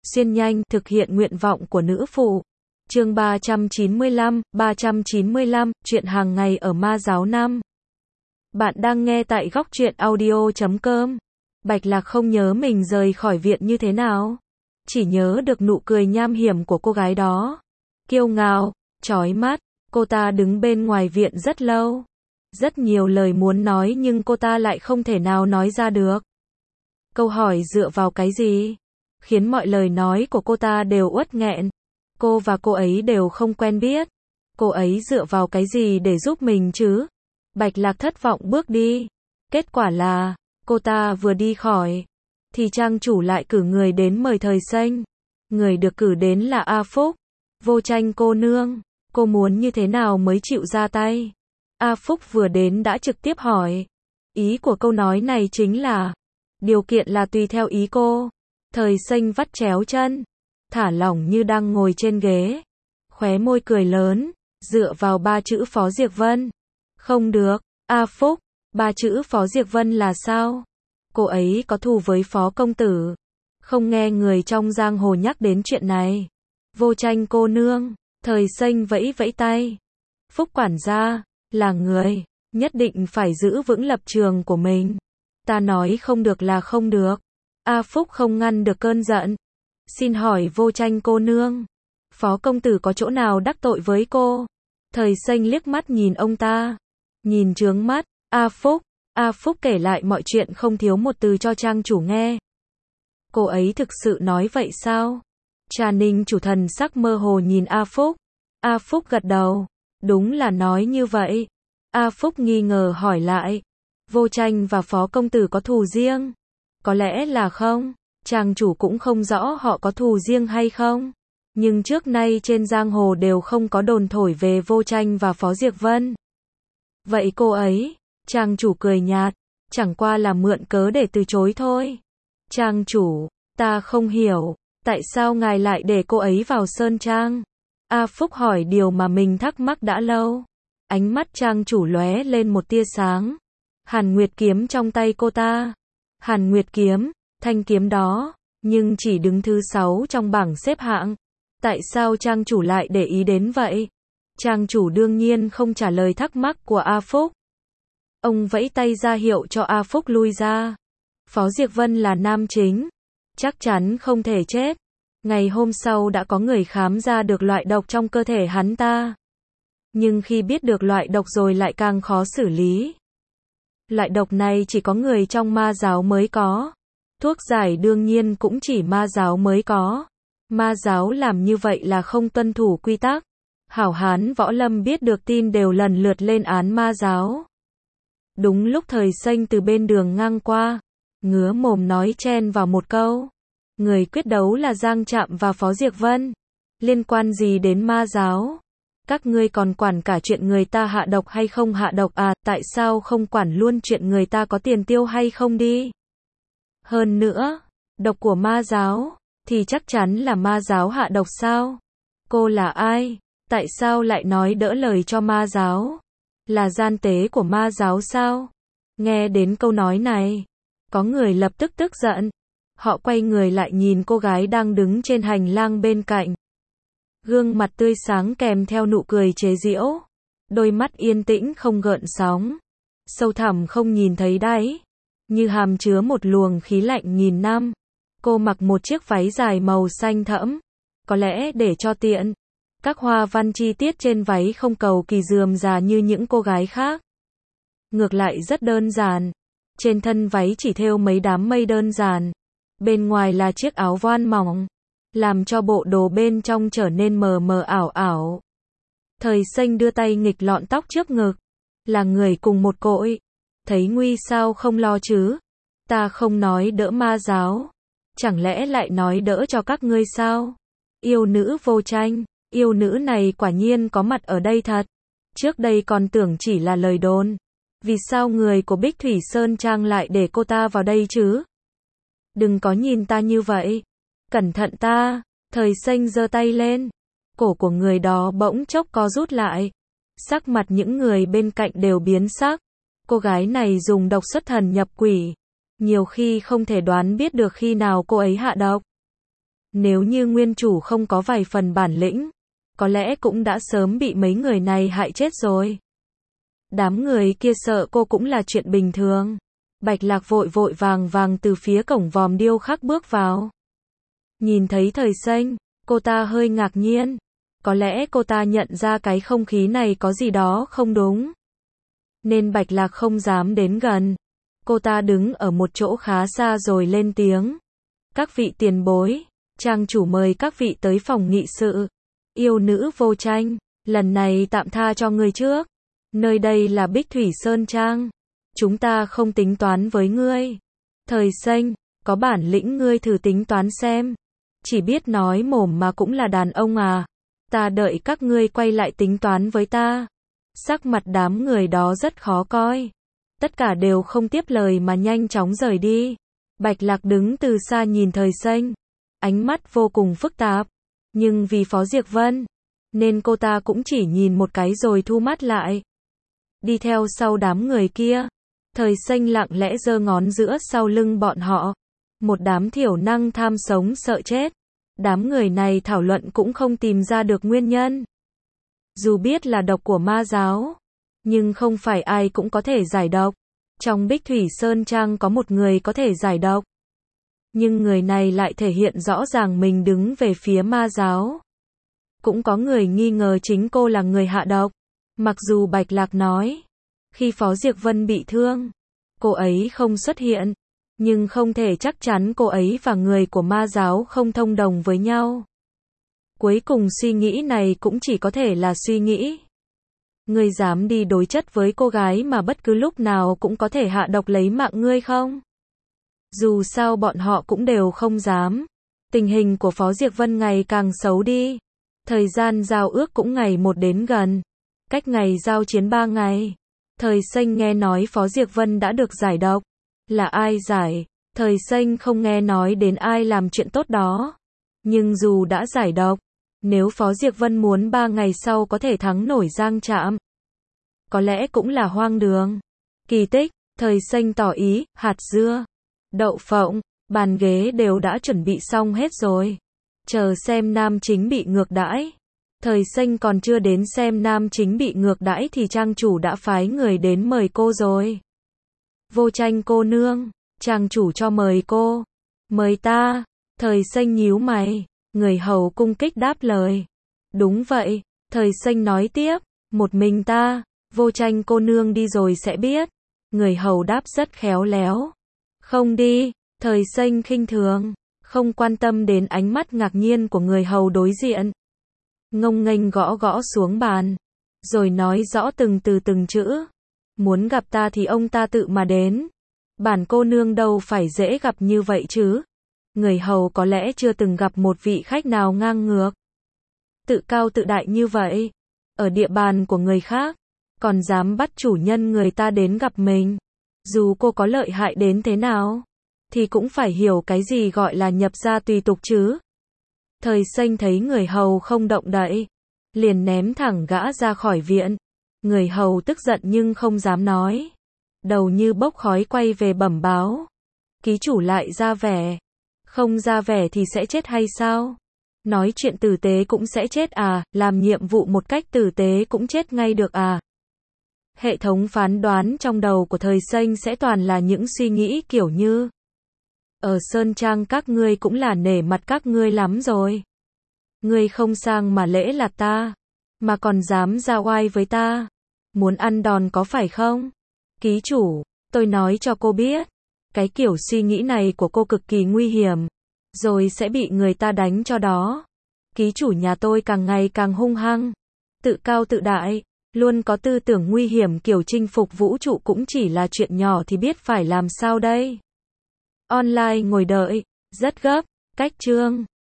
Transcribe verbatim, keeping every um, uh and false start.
xuyên nhanh, thực hiện nguyện vọng của nữ phụ. Chương ba trăm chín mươi lăm, ba trăm chín mươi lăm, chuyện hàng ngày ở Ma Giáo năm. Bạn đang nghe tại góc truyện audio chấm com. Bạch Lạc không nhớ mình rời khỏi viện như thế nào. Chỉ nhớ được nụ cười nham hiểm của cô gái đó. Kiêu ngạo, chói mắt, cô ta đứng bên ngoài viện rất lâu. Rất nhiều lời muốn nói nhưng cô ta lại không thể nào nói ra được. Câu hỏi dựa vào cái gì? Khiến mọi lời nói của cô ta đều uất nghẹn. Cô và cô ấy đều không quen biết. Cô ấy dựa vào cái gì để giúp mình chứ? Bạch Lạc thất vọng bước đi. Kết quả là, cô ta vừa đi khỏi, thì trang chủ lại cử người đến mời Thời Xanh. Người được cử đến là A Phúc. Vô Tranh cô nương, cô muốn như thế nào mới chịu ra tay? A Phúc vừa đến đã trực tiếp hỏi. Ý của câu nói này chính là, điều kiện là tùy theo ý cô. Thời Xanh vắt chéo chân, thả lỏng như đang ngồi trên ghế. Khóe môi cười lớn, dựa vào ba chữ Phó Diệc Vân. Không được, A Phúc, ba chữ Phó Diệc Vân là sao? Cô ấy có thù với Phó công tử. Không nghe người trong giang hồ nhắc đến chuyện này. Vô Tranh cô nương, Thời Xanh vẫy vẫy tay. Phúc quản gia, là người, nhất định phải giữ vững lập trường của mình. Ta nói không được là không được. A Phúc không ngăn được cơn giận. Xin hỏi Vô Tranh cô nương, Phó công tử có chỗ nào đắc tội với cô? Thời Xanh liếc mắt nhìn ông ta. Nhìn trướng mắt, A Phúc. A Phúc kể lại mọi chuyện không thiếu một từ cho trang chủ nghe. Cô ấy thực sự nói vậy sao? Trà Ninh chủ thần sắc mơ hồ nhìn A Phúc. A Phúc gật đầu. Đúng là nói như vậy. A Phúc nghi ngờ hỏi lại. Vô Tranh và Phó công tử có thù riêng? Có lẽ là không. Trang chủ cũng không rõ họ có thù riêng hay không. Nhưng trước nay trên giang hồ đều không có đồn thổi về Vô Tranh và Phó Diệc Vân. Vậy cô ấy? Trang chủ cười nhạt. Chẳng qua là mượn cớ để từ chối thôi. Trang chủ, ta không hiểu. Tại sao ngài lại để cô ấy vào Sơn Trang? A Phúc hỏi điều mà mình thắc mắc đã lâu. Ánh mắt trang chủ lóe lên một tia sáng. Hàn Nguyệt kiếm trong tay cô ta. Hàn Nguyệt kiếm, thanh kiếm đó, nhưng chỉ đứng thứ sáu trong bảng xếp hạng. Tại sao trang chủ lại để ý đến vậy? Trang chủ đương nhiên không trả lời thắc mắc của A Phúc. Ông vẫy tay ra hiệu cho A Phúc lui ra. Phó Diệc Vân là nam chính, chắc chắn không thể chết. Ngày hôm sau đã có người khám ra được loại độc trong cơ thể hắn ta. Nhưng khi biết được loại độc rồi lại càng khó xử lý. Loại độc này chỉ có người trong Ma Giáo mới có. Thuốc giải đương nhiên cũng chỉ Ma Giáo mới có. Ma Giáo làm như vậy là không tuân thủ quy tắc. Hảo hán võ lâm biết được tin đều lần lượt lên án Ma Giáo. Đúng lúc Thời Xanh từ bên đường ngang qua, ngứa mồm nói chen vào một câu. Người quyết đấu là Giang Trạm và Phó Diệc Vân. Liên quan gì đến Ma Giáo? Các ngươi còn quản cả chuyện người ta hạ độc hay không hạ độc à? Tại sao không quản luôn chuyện người ta có tiền tiêu hay không đi? Hơn nữa, độc của Ma Giáo, thì chắc chắn là Ma Giáo hạ độc sao? Cô là ai? Tại sao lại nói đỡ lời cho Ma Giáo? Là gian tế của Ma Giáo sao? Nghe đến câu nói này, có người lập tức tức giận. Họ quay người lại nhìn cô gái đang đứng trên hành lang bên cạnh. Gương mặt tươi sáng kèm theo nụ cười chế giễu. Đôi mắt yên tĩnh không gợn sóng. Sâu thẳm không nhìn thấy đáy. Như hàm chứa một luồng khí lạnh nghìn năm. Cô mặc một chiếc váy dài màu xanh thẫm. Có lẽ để cho tiện. Các hoa văn chi tiết trên váy không cầu kỳ rườm rà như những cô gái khác. Ngược lại rất đơn giản. Trên thân váy chỉ thêu mấy đám mây đơn giản. Bên ngoài là chiếc áo voan mỏng, làm cho bộ đồ bên trong trở nên mờ mờ ảo ảo. Thời Xanh đưa tay nghịch lọn tóc trước ngực. Là người cùng một cội. Thấy nguy sao không lo chứ? Ta không nói đỡ Ma Giáo. Chẳng lẽ lại nói đỡ cho các ngươi sao? Yêu nữ Vô Tranh. Yêu nữ này quả nhiên có mặt ở đây thật. Trước đây còn tưởng chỉ là lời đồn. Vì sao người của Bích Thủy Sơn Trang lại để cô ta vào đây chứ? Đừng có nhìn ta như vậy. Cẩn thận ta. Thời Xanh giơ tay lên. Cổ của người đó bỗng chốc co rút lại. Sắc mặt những người bên cạnh đều biến sắc. Cô gái này dùng độc xuất thần nhập quỷ. Nhiều khi không thể đoán biết được khi nào cô ấy hạ độc. Nếu như nguyên chủ không có vài phần bản lĩnh, có lẽ cũng đã sớm bị mấy người này hại chết rồi. Đám người kia sợ cô cũng là chuyện bình thường. Bạch Lạc vội vội vàng vàng từ phía cổng vòm điêu khắc bước vào. Nhìn thấy Thời Xanh, cô ta hơi ngạc nhiên. Có lẽ cô ta nhận ra cái không khí này có gì đó không đúng. Nên Bạch Lạc không dám đến gần. Cô ta đứng ở một chỗ khá xa rồi lên tiếng. Các vị tiền bối, trang chủ mời các vị tới phòng nghị sự. Yêu nữ Vô Tranh, lần này tạm tha cho ngươi trước. Nơi đây là Bích Thủy Sơn Trang. Chúng ta không tính toán với ngươi. Thời Xanh, có bản lĩnh ngươi thử tính toán xem. Chỉ biết nói mồm mà cũng là đàn ông à. Ta đợi các ngươi quay lại tính toán với ta. Sắc mặt đám người đó rất khó coi. Tất cả đều không tiếp lời mà nhanh chóng rời đi. Bạch Lạc đứng từ xa nhìn Thời Xanh. Ánh mắt vô cùng phức tạp. Nhưng vì Phó Diệc Vân, nên cô ta cũng chỉ nhìn một cái rồi thu mắt lại. Đi theo sau đám người kia. Thời Xanh lặng lẽ giơ ngón giữa sau lưng bọn họ. Một đám thiểu năng tham sống sợ chết. Đám người này thảo luận cũng không tìm ra được nguyên nhân. Dù biết là độc của ma giáo, nhưng không phải ai cũng có thể giải độc. Trong Bích Thủy Sơn Trang có một người có thể giải độc. Nhưng người này lại thể hiện rõ ràng mình đứng về phía ma giáo. Cũng có người nghi ngờ chính cô là người hạ độc. Mặc dù Bạch Lạc nói, khi Phó Diệc Vân bị thương, cô ấy không xuất hiện. Nhưng không thể chắc chắn cô ấy và người của ma giáo không thông đồng với nhau. Cuối cùng suy nghĩ này cũng chỉ có thể là suy nghĩ. Ngươi dám đi đối chất với cô gái mà bất cứ lúc nào cũng có thể hạ độc lấy mạng ngươi không? Dù sao bọn họ cũng đều không dám. Tình hình của Phó Diệc Vân ngày càng xấu đi. Thời gian giao ước cũng ngày một đến gần. Cách ngày giao chiến ba ngày. Thời Xanh nghe nói Phó Diệc Vân đã được giải độc. Là ai giải? Thời Xanh không nghe nói đến ai làm chuyện tốt đó. Nhưng dù đã giải độc, nếu Phó Diệc Vân muốn ba ngày sau có thể thắng nổi Giang Trạm, có lẽ cũng là hoang đường. Kỳ tích, Thời Xanh tỏ ý, hạt dưa, đậu phộng, bàn ghế đều đã chuẩn bị xong hết rồi. Chờ xem nam chính bị ngược đãi. Thời Xanh còn chưa đến xem nam chính bị ngược đãi thì trang chủ đã phái người đến mời cô rồi. Vô Tranh cô nương, trang chủ cho mời cô. Mời ta. Thời Xanh nhíu mày. Người hầu cung kích đáp lời. Đúng vậy. Thời Xanh nói tiếp. Một mình ta. Vô Tranh cô nương đi rồi sẽ biết. Người hầu đáp rất khéo léo. Không đi. Thời Xanh khinh thường. Không quan tâm đến ánh mắt ngạc nhiên của người hầu đối diện. Ngông nghênh gõ gõ xuống bàn. Rồi nói rõ từng từ từng chữ. Muốn gặp ta thì ông ta tự mà đến. Bản cô nương đâu phải dễ gặp như vậy chứ. Người hầu có lẽ chưa từng gặp một vị khách nào ngang ngược, tự cao tự đại như vậy. Ở địa bàn của người khác, còn dám bắt chủ nhân người ta đến gặp mình. Dù cô có lợi hại đến thế nào, thì cũng phải hiểu cái gì gọi là nhập gia tùy tục chứ. Thời Xanh thấy người hầu không động đậy, liền ném thẳng gã ra khỏi viện. Người hầu tức giận nhưng không dám nói. Đầu như bốc khói quay về bẩm báo. Ký chủ lại ra vẻ. Không ra vẻ thì sẽ chết hay sao? Nói chuyện tử tế cũng sẽ chết à? Làm nhiệm vụ một cách tử tế cũng chết ngay được à? Hệ thống phán đoán trong đầu của Thời Xanh sẽ toàn là những suy nghĩ kiểu như: ở Sơn Trang các ngươi cũng là nể mặt các ngươi lắm rồi. Ngươi không sang mà lễ lạt ta, mà còn dám ra oai với ta. Muốn ăn đòn có phải không? Ký chủ, tôi nói cho cô biết, cái kiểu suy nghĩ này của cô cực kỳ nguy hiểm, rồi sẽ bị người ta đánh cho đó. Ký chủ nhà tôi càng ngày càng hung hăng, tự cao tự đại, luôn có tư tưởng nguy hiểm kiểu chinh phục vũ trụ cũng chỉ là chuyện nhỏ thì biết phải làm sao đây. Online ngồi đợi, rất gấp, cách chương.